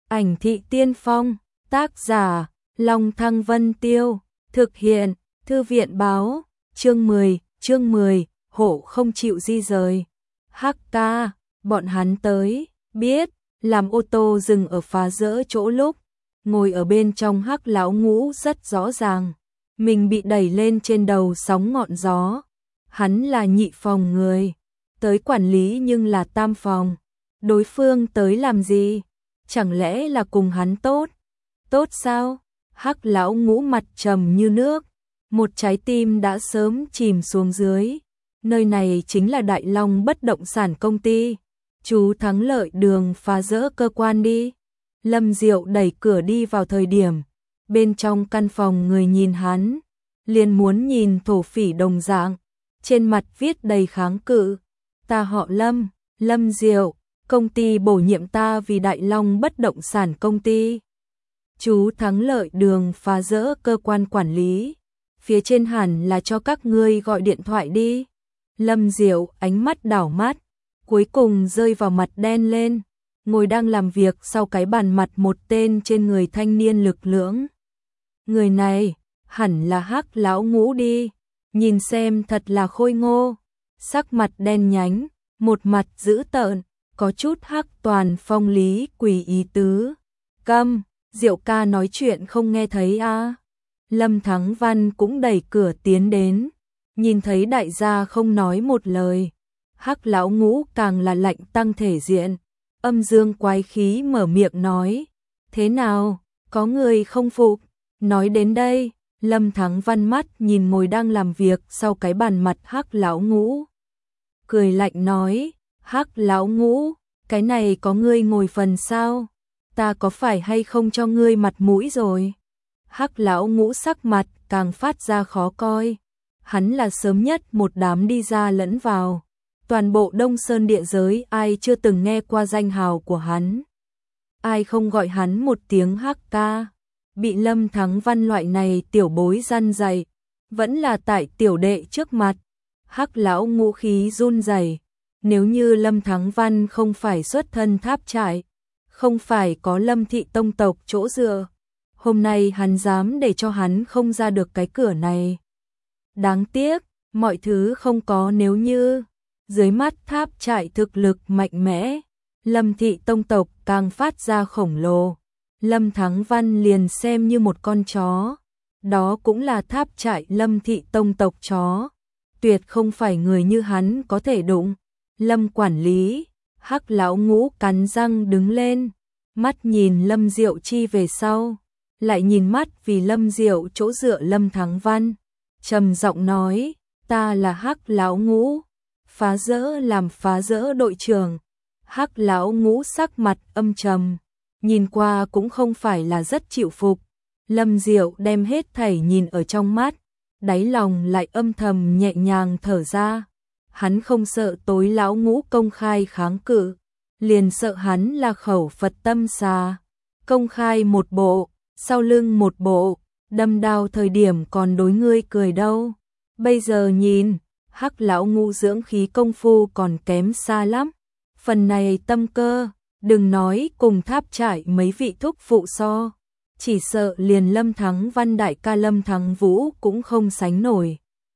Ảnh thị tiên phong, tác giả, Long Thăng Vân Tiêu, thực hiện, Thư viện báo, chương 10, hộ không chịu di rời. Hắc ca, bọn hắn tới, biết, làm ô tô dừng ở phá rỡ chỗ lúc, ngồi ở bên trong Hắc lão ngũ rất rõ ràng, mình bị đẩy lên trên đầu sóng ngọn gió. Hắn là nhị phòng người, tới quản lý nhưng là tam phòng. Đối phương tới làm gì? Chẳng lẽ là cùng hắn tốt? Tốt sao? Hắc lão ngũ mặt trầm như nước, một trái tim đã sớm chìm xuống dưới. Nơi này chính là Đại Long bất động sản công ty. Chú Thắng Lợi đường phá rỡ cơ quan đi. Lâm Diệu đẩy cửa đi vào thời điểm, bên trong căn phòng người nhìn hắn, liền muốn nhìn thổ phỉ đồng dạng, trên mặt viết đầy kháng cự. Ta họ Lâm, Lâm Diệu, công ty bổ nhiệm ta vì Đại Long bất động sản công ty. Chú Thắng Lợi đường phá rỡ cơ quan quản lý, phía trên hẳn là cho các ngươi gọi điện thoại đi. Lâm Diệu ánh mắt đảo mắt, cuối cùng rơi vào mặt đen lên, ngồi đang làm việc sau cái bàn mặt một tên trên người thanh niên lực lưỡng. Người này, hẳn là Hắc lão ngũ đi, nhìn xem thật là khôi ngô, sắc mặt đen nhánh, một mặt dữ tợn, có chút Hắc toàn phong lý quỷ ý tứ. Câm, Diệu ca nói chuyện không nghe thấy à? Lâm Thắng Văn cũng đẩy cửa tiến đến, nhìn thấy đại gia không nói một lời. Hắc lão ngũ càng là lạnh tăng thể diện, âm dương quái khí mở miệng nói, thế nào, có người không phục? Nói đến đây, Lâm Thắng Văn mắt nhìn ngồi đang làm việc sau cái bàn mặt Hắc lão ngũ, cười lạnh nói, Hắc lão ngũ, cái này có ngươi ngồi phần sao? Ta có phải hay không cho ngươi mặt mũi rồi? Hắc lão ngũ sắc mặt càng phát ra khó coi, hắn là sớm nhất một đám đi ra lẫn vào. Toàn bộ Đông Sơn địa giới ai chưa từng nghe qua danh hào của hắn? Ai không gọi hắn một tiếng Hắc ca? Bị Lâm Thắng Văn loại này tiểu bối răn dày, vẫn là tại tiểu đệ trước mặt. Hắc lão ngũ khí run rẩy. Nếu như Lâm Thắng Văn không phải xuất thân Tháp Trại, không phải có Lâm thị tông tộc chỗ dựa, hôm nay hắn dám để cho hắn không ra được cái cửa này. Đáng tiếc, mọi thứ không có nếu như. Dưới mắt Tháp Trại thực lực mạnh mẽ, Lâm thị tông tộc càng phát ra khổng lồ. Lâm Thắng Văn liền xem như một con chó, đó cũng là Tháp Trại Lâm thị tông tộc chó, tuyệt không phải người như hắn có thể đụng. Lâm quản lý, Hắc lão ngũ cắn răng đứng lên, mắt nhìn Lâm Diệu chi về sau, lại nhìn mắt vì Lâm Diệu chỗ dựa Lâm Thắng Văn, trầm giọng nói, ta là Hắc lão ngũ, phá rỡ làm phá rỡ đội trưởng. Hắc lão ngũ sắc mặt âm trầm, nhìn qua cũng không phải là rất chịu phục. Lâm Diệu đem hết thảy nhìn ở trong mắt, đáy lòng lại âm thầm nhẹ nhàng thở ra. Hắn không sợ tối lão ngũ công khai kháng cự, liền sợ hắn là khẩu Phật tâm xà, công khai một bộ, sau lưng một bộ, đâm đao thời điểm còn đối ngươi cười đâu. Bây giờ nhìn, Hắc lão ngũ dưỡng khí công phu còn kém xa lắm. Phần này tâm cơ, đừng nói cùng Tháp Trại mấy vị thúc phụ so, chỉ sợ liền Lâm Thắng Văn đại ca Lâm Thắng Vũ cũng không sánh nổi.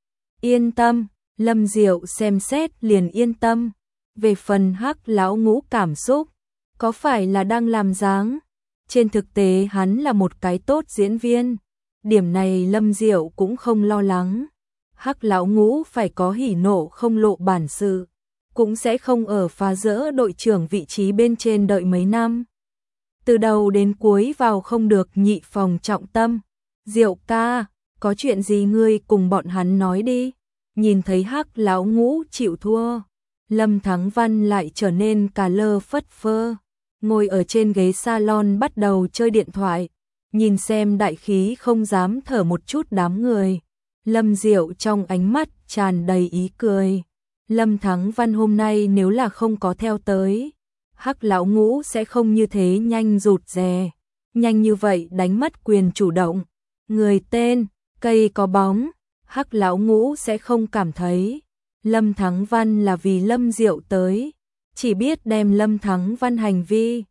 Yên tâm, Lâm Diệu xem xét liền yên tâm. Về phần Hắc lão ngũ cảm xúc, có phải là đang làm dáng? Trên thực tế hắn là một cái tốt diễn viên, điểm này Lâm Diệu cũng không lo lắng. Hắc lão ngũ phải có hỉ nộ không lộ bản sự, cũng sẽ không ở phá rỡ đội trưởng vị trí bên trên đợi mấy năm. Từ đầu đến cuối vào không được nhị phòng trọng tâm. Diệu ca, có chuyện gì ngươi cùng bọn hắn nói đi. Nhìn thấy Hắc lão ngũ chịu thua, Lâm Thắng Văn lại trở nên cà lơ phất phơ, ngồi ở trên ghế salon bắt đầu chơi điện thoại, nhìn xem đại khí không dám thở một chút đám người. Lâm Diệu trong ánh mắt tràn đầy ý cười. Lâm Thắng Văn hôm nay nếu là không có theo tới, Hắc lão ngũ sẽ không như thế nhanh rụt rè, nhanh như vậy đánh mất quyền chủ động. Người tên, cây có bóng, Hắc lão ngũ sẽ không cảm thấy. Lâm Thắng Văn là vì Lâm Diệu tới, chỉ biết đem Lâm Thắng Văn hành vi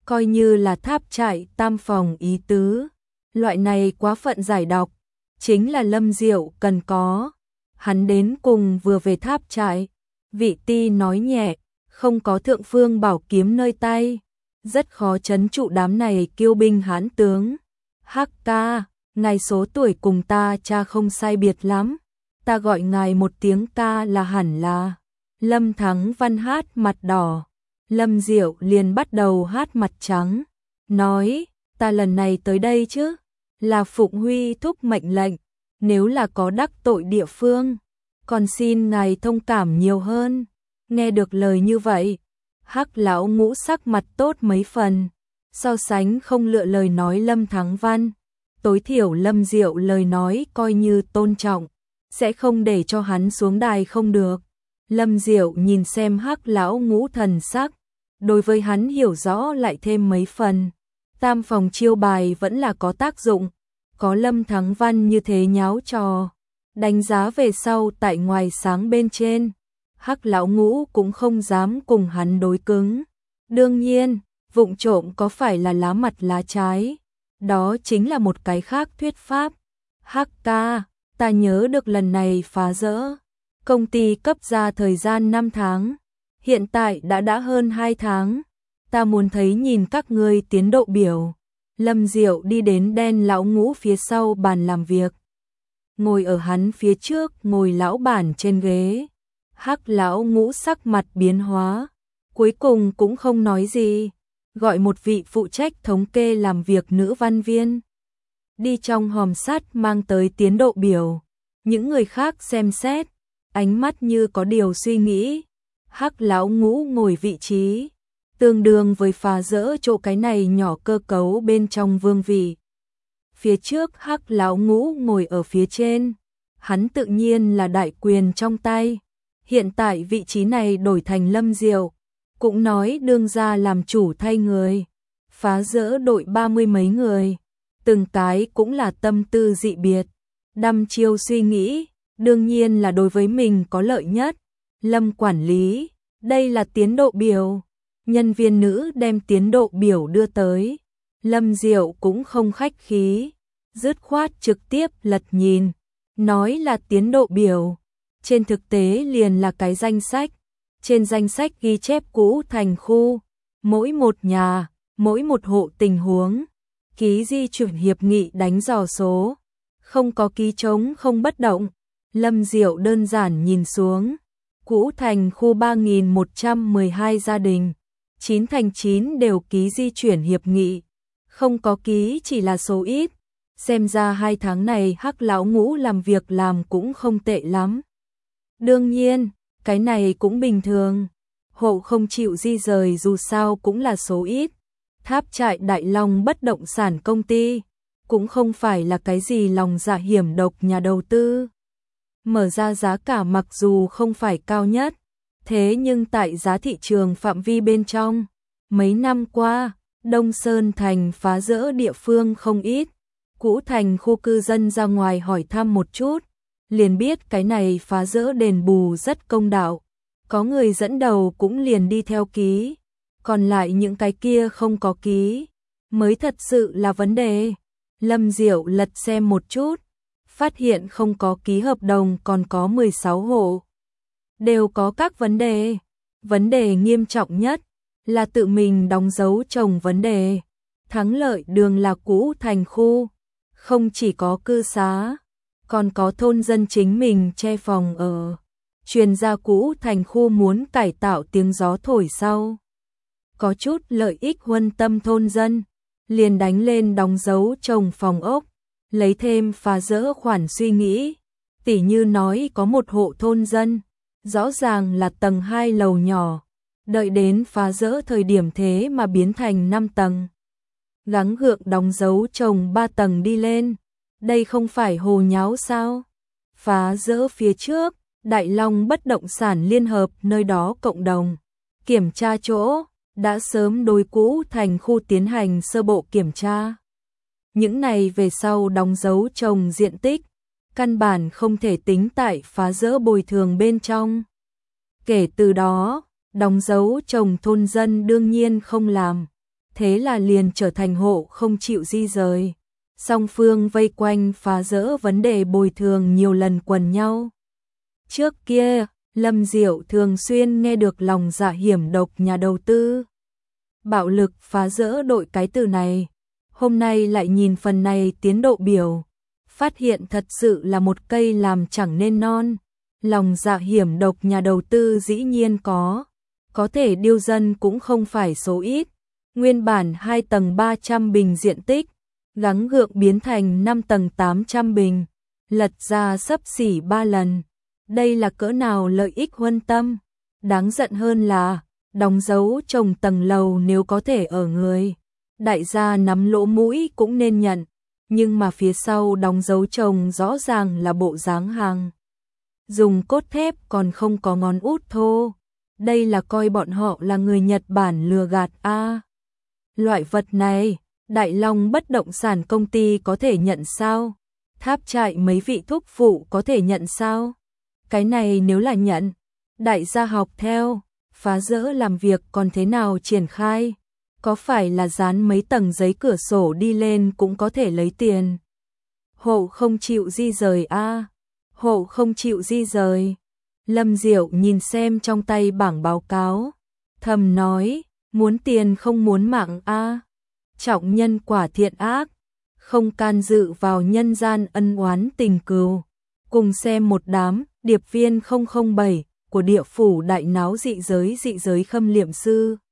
coi như là tháp trại tam phòng ý tứ. Loại này quá phận giải độc, chính là Lâm Diệu cần có. Hắn đến cùng vừa về tháp trại, Vị Ti nói nhẹ, không có thượng phương bảo kiếm nơi tay, rất khó trấn trụ đám này kiêu binh hãn tướng. Hắc ca, ngài số tuổi cùng ta cha không sai biệt lắm, ta gọi ngài một tiếng ca là hẳn là. Lâm Thắng Văn hát mặt đỏ, Lâm Diệu liền bắt đầu hát mặt trắng, nói, ta lần này tới đây chứ, là phụng Huy thúc mệnh lệnh, nếu là có đắc tội địa phương, còn xin ngài thông cảm nhiều hơn. Nghe được lời như vậy, Hắc lão ngũ sắc mặt tốt mấy phần, so sánh không lựa lời nói Lâm Thắng Văn, tối thiểu Lâm Diệu lời nói coi như tôn trọng, sẽ không để cho hắn xuống đài không được. Lâm Diệu nhìn xem Hắc lão ngũ thần sắc, đối với hắn hiểu rõ lại thêm mấy phần. Tam phòng chiêu bài vẫn là có tác dụng, có Lâm Thắng Văn như thế nháo trò, đánh giá về sau tại ngoài sáng bên trên, Hắc lão ngũ cũng không dám cùng hắn đối cứng. Đương nhiên, vụng trộm có phải là lá mặt lá trái, đó chính là một cái khác thuyết pháp. Hắc ca, ta nhớ được lần này phá rỡ, công ty cấp ra thời gian 5 tháng, hiện tại đã hơn 2 tháng, ta muốn thấy nhìn các ngươi tiến độ biểu. Lâm Diệu đi đến đen lão ngũ phía sau bàn làm việc, ngồi ở hắn phía trước ngồi lão bản trên ghế. Hắc lão ngũ sắc mặt biến hóa, cuối cùng cũng không nói gì, gọi một vị phụ trách thống kê làm việc nữ văn viên đi trong hòm sắt mang tới tiến độ biểu. Những người khác xem xét, ánh mắt như có điều suy nghĩ. Hắc lão ngũ ngồi vị trí tương đương với phá rỡ chỗ cái này nhỏ cơ cấu bên trong vương vị. Phía trước Hắc lão ngũ ngồi ở phía trên, hắn tự nhiên là đại quyền trong tay. Hiện tại vị trí này đổi thành Lâm Diệu, cũng nói đương ra làm chủ thay người, phá rỡ đội 30 mấy người, từng cái cũng là tâm tư dị biệt, đăm chiêu suy nghĩ, đương nhiên là đối với mình có lợi nhất. Lâm quản lý, đây là tiến độ biểu. Nhân viên nữ đem tiến độ biểu đưa tới, Lâm Diệu cũng không khách khí, dứt khoát trực tiếp lật nhìn, nói là tiến độ biểu. Trên thực tế liền là cái danh sách, trên danh sách ghi chép cũ thành khu, mỗi một nhà, mỗi một hộ tình huống, ký di chuyển hiệp nghị đánh dò số, không có ký trống không bất động. Lâm Diệu đơn giản nhìn xuống, cũ thành khu 3.112 gia đình, 9 thành 9 đều ký di chuyển hiệp nghị, không có ký chỉ là số ít, xem ra 2 tháng này Hắc lão ngũ làm việc làm cũng không tệ lắm. Đương nhiên, cái này cũng bình thường, hộ không chịu di rời dù sao cũng là số ít. Tháp trại Đại Long bất động sản công ty, cũng không phải là cái gì lòng dạ hiểm độc nhà đầu tư. Mở ra giá cả mặc dù không phải cao nhất, thế nhưng tại giá thị trường phạm vi bên trong, mấy năm qua, Đông Sơn Thành phá rỡ địa phương không ít, cũ thành khu cư dân ra ngoài hỏi thăm một chút, liền biết cái này phá rỡ đền bù rất công đạo, có người dẫn đầu cũng liền đi theo ký, còn lại những cái kia không có ký, mới thật sự là vấn đề. Lâm Diệu lật xem một chút, phát hiện không có ký hợp đồng còn có 16 hộ, đều có các vấn đề nghiêm trọng nhất là tự mình đóng dấu trồng vấn đề. Thắng Lợi Đường là cũ thành khu, không chỉ có cư xá, còn có thôn dân chính mình che phòng ở. Truyền ra cũ thành khu muốn cải tạo tiếng gió thổi sau, có chút lợi ích huân tâm thôn dân, liền đánh lên đóng dấu trồng phòng ốc, lấy thêm phá rỡ khoản suy nghĩ. Tỉ như nói có một hộ thôn dân, rõ ràng là tầng 2 lầu nhỏ, đợi đến phá rỡ thời điểm thế mà biến thành 5 tầng. Gắng gượng đóng dấu trồng 3 tầng đi lên, đây không phải hồ nháo sao? Phá rỡ phía trước, Đại Long bất động sản liên hợp nơi đó cộng đồng kiểm tra chỗ, đã sớm đối cũ thành khu tiến hành sơ bộ kiểm tra. Những này về sau đóng dấu trồng diện tích, căn bản không thể tính tại phá rỡ bồi thường bên trong. Kể từ đó, đóng dấu trồng thôn dân đương nhiên không làm. thế là liền trở thành hộ không chịu di rời. Song phương vây quanh phá rỡ vấn đề bồi thường nhiều lần quần nhau. Trước kia, Lâm Diệu thường xuyên nghe được lòng dạ hiểm độc nhà đầu tư. Bạo lực phá rỡ đội cái từ này. Hôm nay lại nhìn phần này tiến độ biểu. Phát hiện thật sự là một cây làm chẳng nên non. Lòng dạ hiểm độc nhà đầu tư dĩ nhiên có thể điêu dân cũng không phải số ít. Nguyên bản 2 tầng 300 bình diện tích, gắng gượng biến thành 5 tầng 800 bình, lật ra xấp xỉ 3 lần. Đây là cỡ nào lợi ích huân tâm. Đáng giận hơn là, đóng dấu trồng tầng lầu nếu có thể ở người. Đại gia nắm lỗ mũi cũng nên nhận, nhưng mà phía sau đóng dấu trồng rõ ràng là bộ dáng hàng. Dùng cốt thép còn không có ngón út thô. Đây là coi bọn họ là người Nhật Bản lừa gạt a. Loại vật này, Đại Long bất động sản công ty có thể nhận sao? Tháp trại mấy vị thúc phụ có thể nhận sao? Cái này nếu là nhận, đại gia học theo, phá rỡ làm việc còn thế nào triển khai? Có phải là dán mấy tầng giấy cửa sổ đi lên cũng có thể lấy tiền? Hộ không chịu di rời a. Hộ không chịu di rời. Lâm Diệu nhìn xem trong tay bảng báo cáo, thầm nói, muốn tiền không muốn mạng a. Trọng nhân quả thiện ác, không can dự vào nhân gian ân oán tình cừu. Cùng xem một đám điệp viên 007 của địa phủ đại náo dị giới khâm liệm sư.